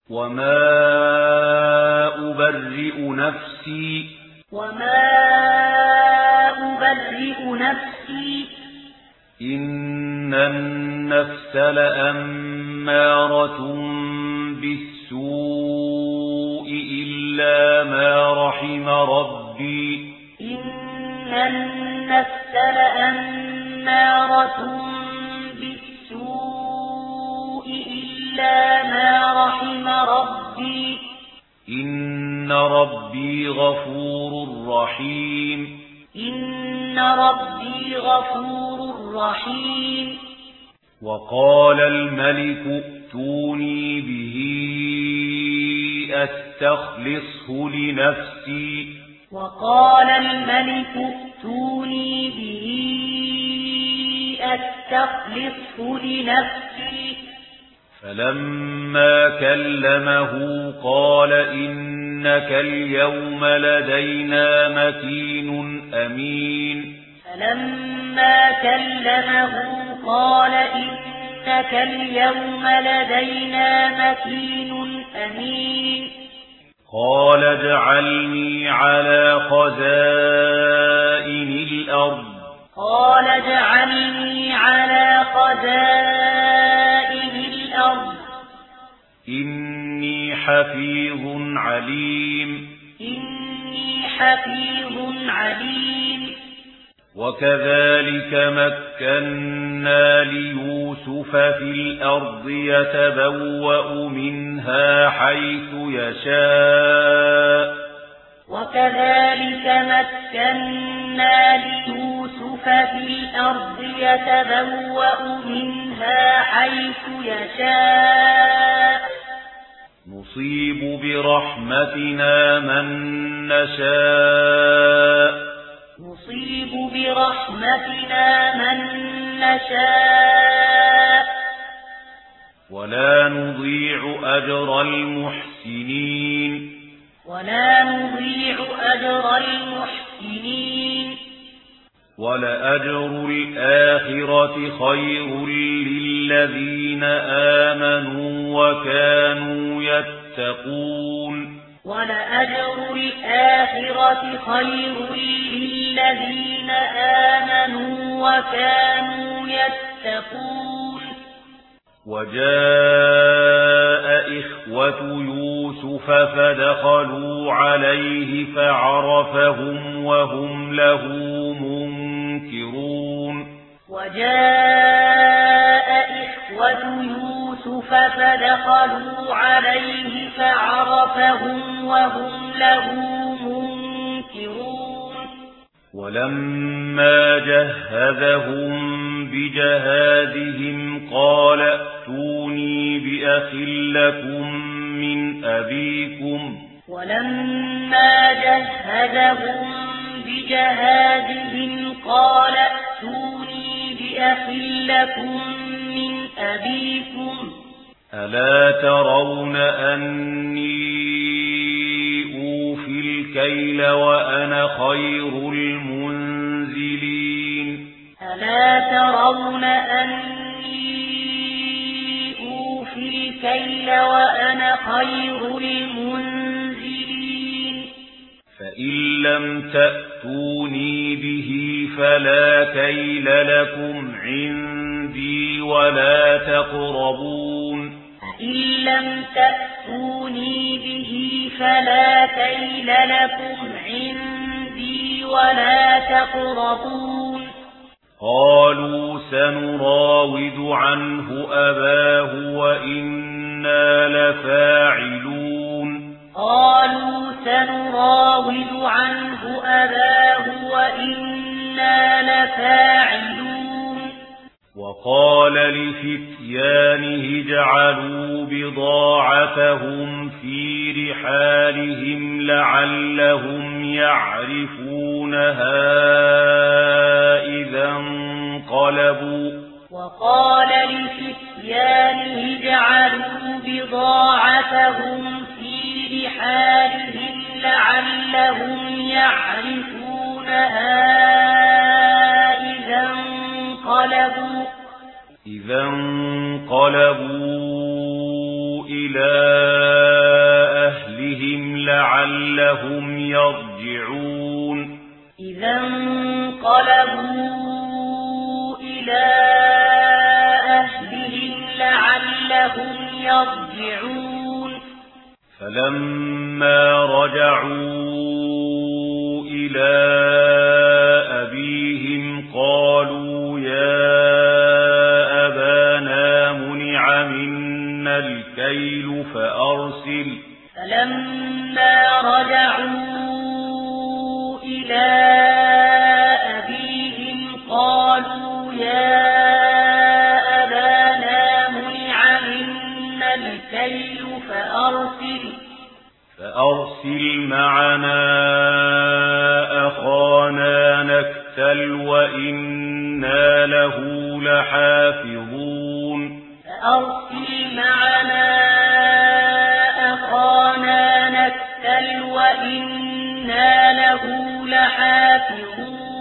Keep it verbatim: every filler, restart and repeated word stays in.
وما أبرئ نفسي وما أبرئ نفسي إن النفس لأمارة بالسوء إلا ما رحم ربي إن النفس لأمارة بالسوء إلا ما رحم ربي إن ربي غفور رحيم إن ربي غفور رحيم وقال الملك ائتوني به أستخلصه لنفسي وقال الملك ائتوني به أستخلصه لنفسي فلما كلمه قال إنك اليوم لدينا مكين أمين فلما كلمه قال إنك اليوم لدينا مكين أمين قال اجعلني على خزائن الأرض قال اجعلني على خزائن الأرض إني حفيظ عليم إني حفيظ عليم وكذلك مكنا ليوسف في الأرض يتبوأ منها حيث يشاء وكذلك مكنا ليوسف في الأرض يتبوأ منها حيث يشاء نصيب برحمتنا من نشاء نصيب برحمتنا من نشاء ولا نضيع أجر المحسنين ولا نضيع أجر المحسنين ولأجر الآخرة خير للذين آمنوا وكانوا يتقون ولأجر الآخرة خير للذين آمنوا وكانوا يتقون وجاء إخوة يوسف فدخلوا عليه فعرفهم وهم له منكرون وجاء إخوة يوسف فدخلوا عليه فعرفهم وهم له منكرون ولما جهزهم بجهازهم قال ائتوني بأخ لكم من أبيكم ولما جهزهم بجهازهم قال ائتوني بأخ لكم من أبيكم ألا ترون أني أوفي الكيل وأنا خير المنزلين ألا ترون أني أوفي الكيل وأنا خير المنزلين فإن لم تأتوني به فلا كيل لكم عندي ولا تقربون فإن لم تأتوني به فلا كيل لكم عندي ولا تقربون قالوا سنراود عنه أباه وإنا لفاعلون قالوا سنراود عنه أباه وإنا لفاعلون وقال لفتيانه اجعلوا بضاعتهم في رحالهم لعلهم يعرفونها إذا انقلبوا وقال لفتيانه اجعلوا بضاعتهم في رحالهم لعلهم يعرفونها إذا انقلبوا إذا انقلبوا إلى لعلهم يرجعون إذا انقلبوا إلى أهلهم لعلهم يرجعون فلما رجعوا إلى أبيهم قالوا يا أبانا منع منا الكيل فأرسل فلما رجعوا إلى أبيهم قالوا يا أبانا منع منا الكيل فأرسل فأرسل معنا أخانا نكتل وإنا له لحافظون فأرسل معنا أخانا نكتل وإنا له لحافظون